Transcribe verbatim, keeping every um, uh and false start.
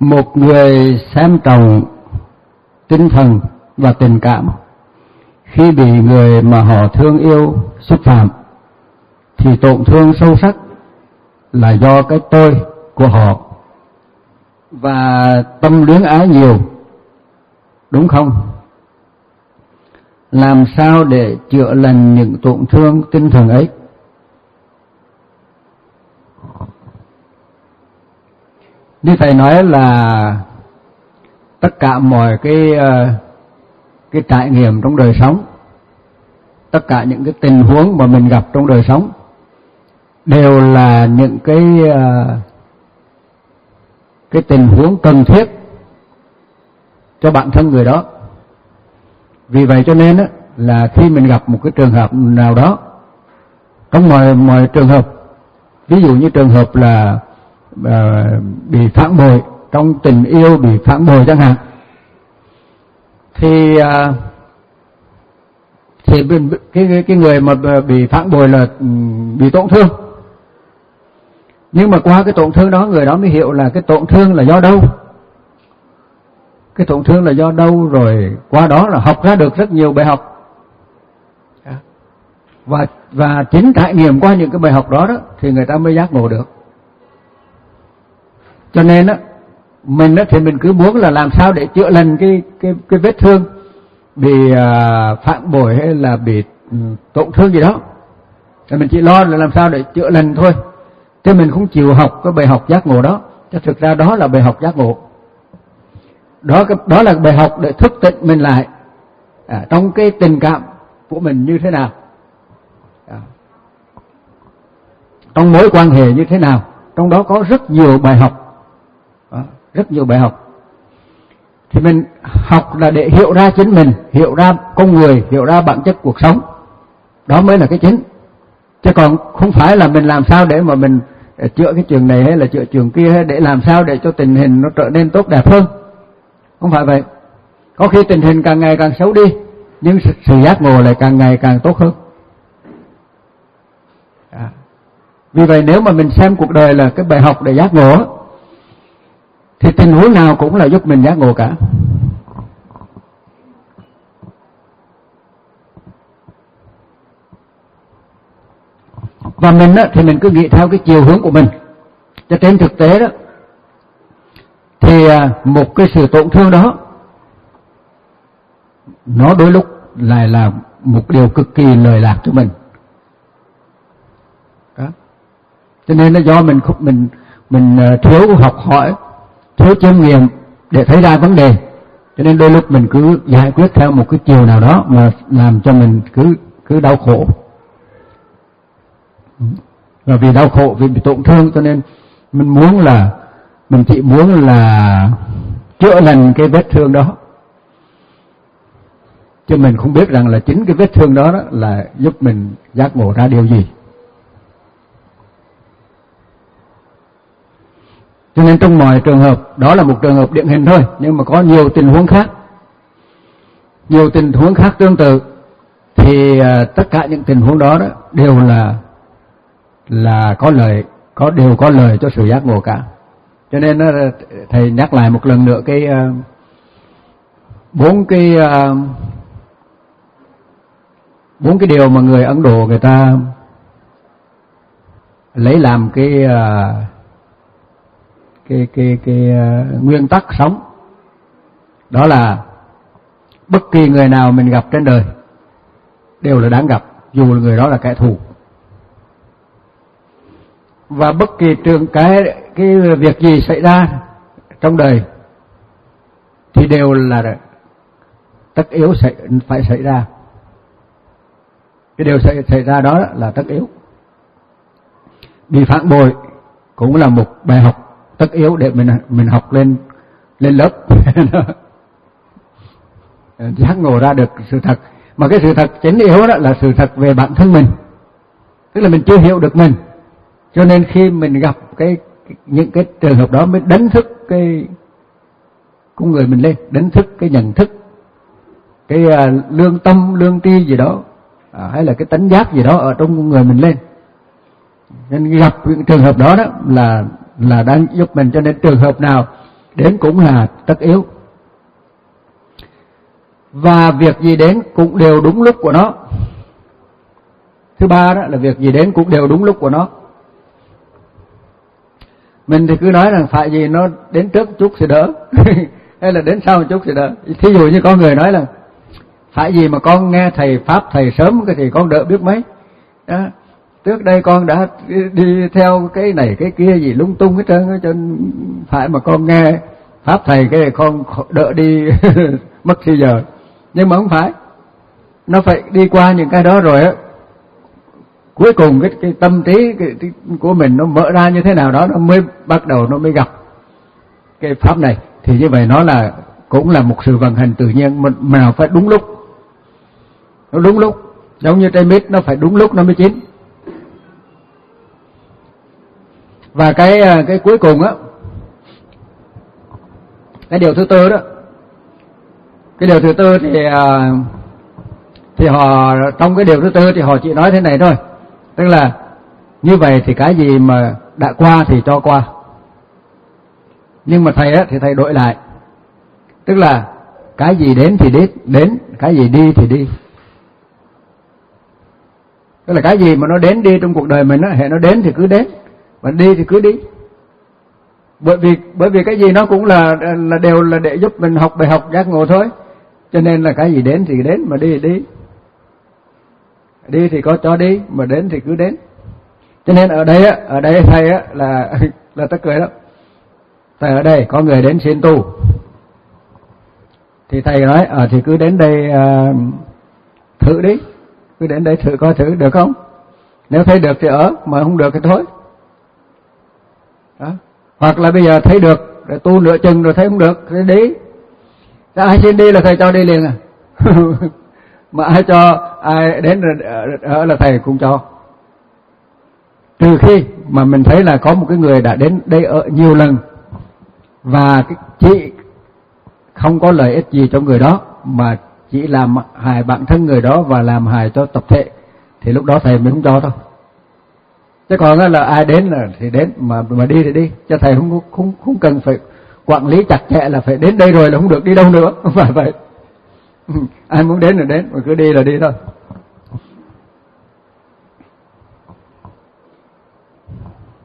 một người xem trọng tinh thần và tình cảm, khi bị người mà họ thương yêu xúc phạm thì tổn thương sâu sắc là do cái tôi của họ và tâm luyến ái nhiều, đúng không? Làm sao để chữa lành những tổn thương tinh thần ấy? Như thầy nói là tất cả mọi cái cái trải nghiệm trong đời sống, tất cả những cái tình huống mà mình gặp trong đời sống đều là những cái cái tình huống cần thiết cho bản thân người đó. Vì vậy cho nên á, là khi mình gặp một cái trường hợp nào đó, trong mọi mọi trường hợp, ví dụ như trường hợp là uh, bị phản bội trong tình yêu, bị phản bội chẳng hạn, thì uh, thì cái, cái cái người mà bị phản bội là bị tổn thương, nhưng mà qua cái tổn thương đó, người đó mới hiểu là cái tổn thương là do đâu, cái tổn thương là do đâu, rồi qua đó là học ra được rất nhiều bài học. Và và chính trải nghiệm qua những cái bài học đó đó thì người ta mới giác ngộ được. Cho nên á, mình á thì mình cứ muốn là làm sao để chữa lành cái cái cái vết thương bị à, phản bội hay là bị um, tổn thương gì đó, thì mình chỉ lo là làm sao để chữa lành thôi, chứ mình không chịu học cái bài học giác ngộ đó. Chứ thực ra đó là bài học giác ngộ, đó đó là bài học để thức tỉnh mình lại à, trong cái tình cảm của mình như thế nào, à, trong mối quan hệ như thế nào. Trong đó có rất nhiều bài học, à, rất nhiều bài học. Thì mình học là để hiểu ra chính mình, hiểu ra con người, hiểu ra bản chất cuộc sống, đó mới là cái chính. Chứ còn không phải là mình làm sao để mà mình chữa cái trường này hay là chữa trường kia, hay để làm sao để cho tình hình nó trở nên tốt đẹp hơn. Không phải vậy. Có khi tình hình càng ngày càng xấu đi, nhưng sự giác ngộ lại càng ngày càng tốt hơn. À. Vì vậy nếu mà mình xem cuộc đời là cái bài học để giác ngộ, thì tình huống nào cũng là giúp mình giác ngộ cả. Và mình á, thì mình cứ nghĩ theo cái chiều hướng của mình. Cho trên thực tế đó, thì một cái sự tổn thương đó, nó đôi lúc lại là một điều cực kỳ lợi lạc cho mình. Đó. Cho nên là do mình mình mình thiếu học hỏi, thiếu chiêm nghiệm để thấy ra vấn đề, cho nên đôi lúc mình cứ giải quyết theo một cái chiều nào đó mà làm cho mình cứ cứ đau khổ. Và vì đau khổ, vì bị tổn thương, cho nên mình muốn là mình chỉ muốn là chữa lành cái vết thương đó, chứ mình không biết rằng là chính cái vết thương đó, đó là giúp mình giác ngộ ra điều gì. Cho nên trong mọi trường hợp, đó là một trường hợp điển hình thôi, nhưng mà có nhiều tình huống khác, nhiều tình huống khác tương tự, thì uh, tất cả những tình huống đó, đó đều là là có lợi, có đều có lợi cho sự giác ngộ cả. Cho nên uh, thầy nhắc lại một lần nữa cái uh, bốn cái uh, bốn cái điều mà người Ấn Độ người ta lấy làm cái uh, cái cái cái uh, nguyên tắc sống. Đó là bất kỳ người nào mình gặp trên đời đều là đáng gặp, dù người đó là kẻ thù. Và bất kỳ trường cái cái việc gì xảy ra trong đời thì đều là tất yếu xảy, phải xảy ra. Cái điều xảy, xảy ra đó là tất yếu. Bị phản bội cũng là một bài học tất yếu để mình mình học lên lên lớp giác ngộ ra được sự thật. Mà cái sự thật chính yếu đó là sự thật về bản thân mình, tức là mình chưa hiểu được mình, cho nên khi mình gặp cái, cái những cái trường hợp đó mới đánh thức cái con người mình lên, đánh thức cái nhận thức, cái uh, lương tâm lương tri gì đó, à, hay là cái tánh giác gì đó ở trong con người mình lên. Nên gặp những trường hợp đó đó là là đang giúp mình. Cho nên trường hợp nào đến cũng là tất yếu. Và việc gì đến cũng đều đúng lúc của nó. Thứ ba đó là việc gì đến cũng đều đúng lúc của nó. Mình thì cứ nói rằng phải gì nó đến trước một chút thì đỡ hay là đến sau một chút thì đỡ. Thí dụ như có người nói là phải gì mà con nghe thầy Pháp thầy sớm thì con đỡ biết mấy đó. Trước đây con đã đi, đi theo cái này cái kia gì lung tung hết trơn, cho phải mà con nghe Pháp thầy cái này con đỡ đi mất thì giờ. Nhưng mà không phải, nó phải đi qua những cái đó rồi á, cuối cùng cái, cái tâm trí cái, cái của mình nó mở ra như thế nào đó, nó mới bắt đầu nó mới gặp cái Pháp này. Thì như vậy nó là cũng là một sự vận hành tự nhiên, mà nào phải đúng lúc, nó đúng lúc, giống như trái mít nó phải đúng lúc nó mới chín. Và cái cái cuối cùng á, cái điều thứ tư đó, cái điều thứ tư thì thì họ trong cái điều thứ tư thì họ chỉ nói thế này thôi, tức là như vậy thì cái gì mà đã qua thì cho qua, nhưng mà thầy á thì thầy đổi lại, tức là cái gì đến thì đến, đến cái gì đi thì đi. Tức là cái gì mà nó đến đi trong cuộc đời mình á, hệ nó đến thì cứ đến, mà đi thì cứ đi. Bởi vì bởi vì cái gì nó cũng là là đều là để giúp mình học bài học giác ngộ thôi. Cho nên là cái gì đến thì đến, mà đi thì đi. Đi thì có cho đi, mà đến thì cứ đến. Cho nên ở đây á, ở đây thầy á là là tất cười lắm. Thầy ở đây có người đến xin tu, thì thầy nói ờ thì cứ đến đây uh, thử đi, cứ đến đây thử coi thử được không. Nếu thấy được thì ở, mà không được thì thôi. Đó. Hoặc là bây giờ thấy được, rồi tu nửa chừng rồi thấy không được thì đi. Ai xin đi là thầy cho đi liền à. Mà ai cho, ai đến ở là thầy cũng cho. Trừ khi mà mình thấy là có một cái người đã đến đây ở nhiều lần và cái chỉ không có lợi ích gì cho người đó, mà chỉ làm hại bản thân người đó và làm hại cho tập thể, thì lúc đó thầy mới không cho thôi. Chứ còn là ai đến là thì đến, mà mà đi thì đi, cho thầy không không không cần phải quản lý chặt chẽ là phải đến đây rồi là không được đi đâu nữa, không phải vậy. Ai muốn đến là đến, mà cứ đi là đi thôi.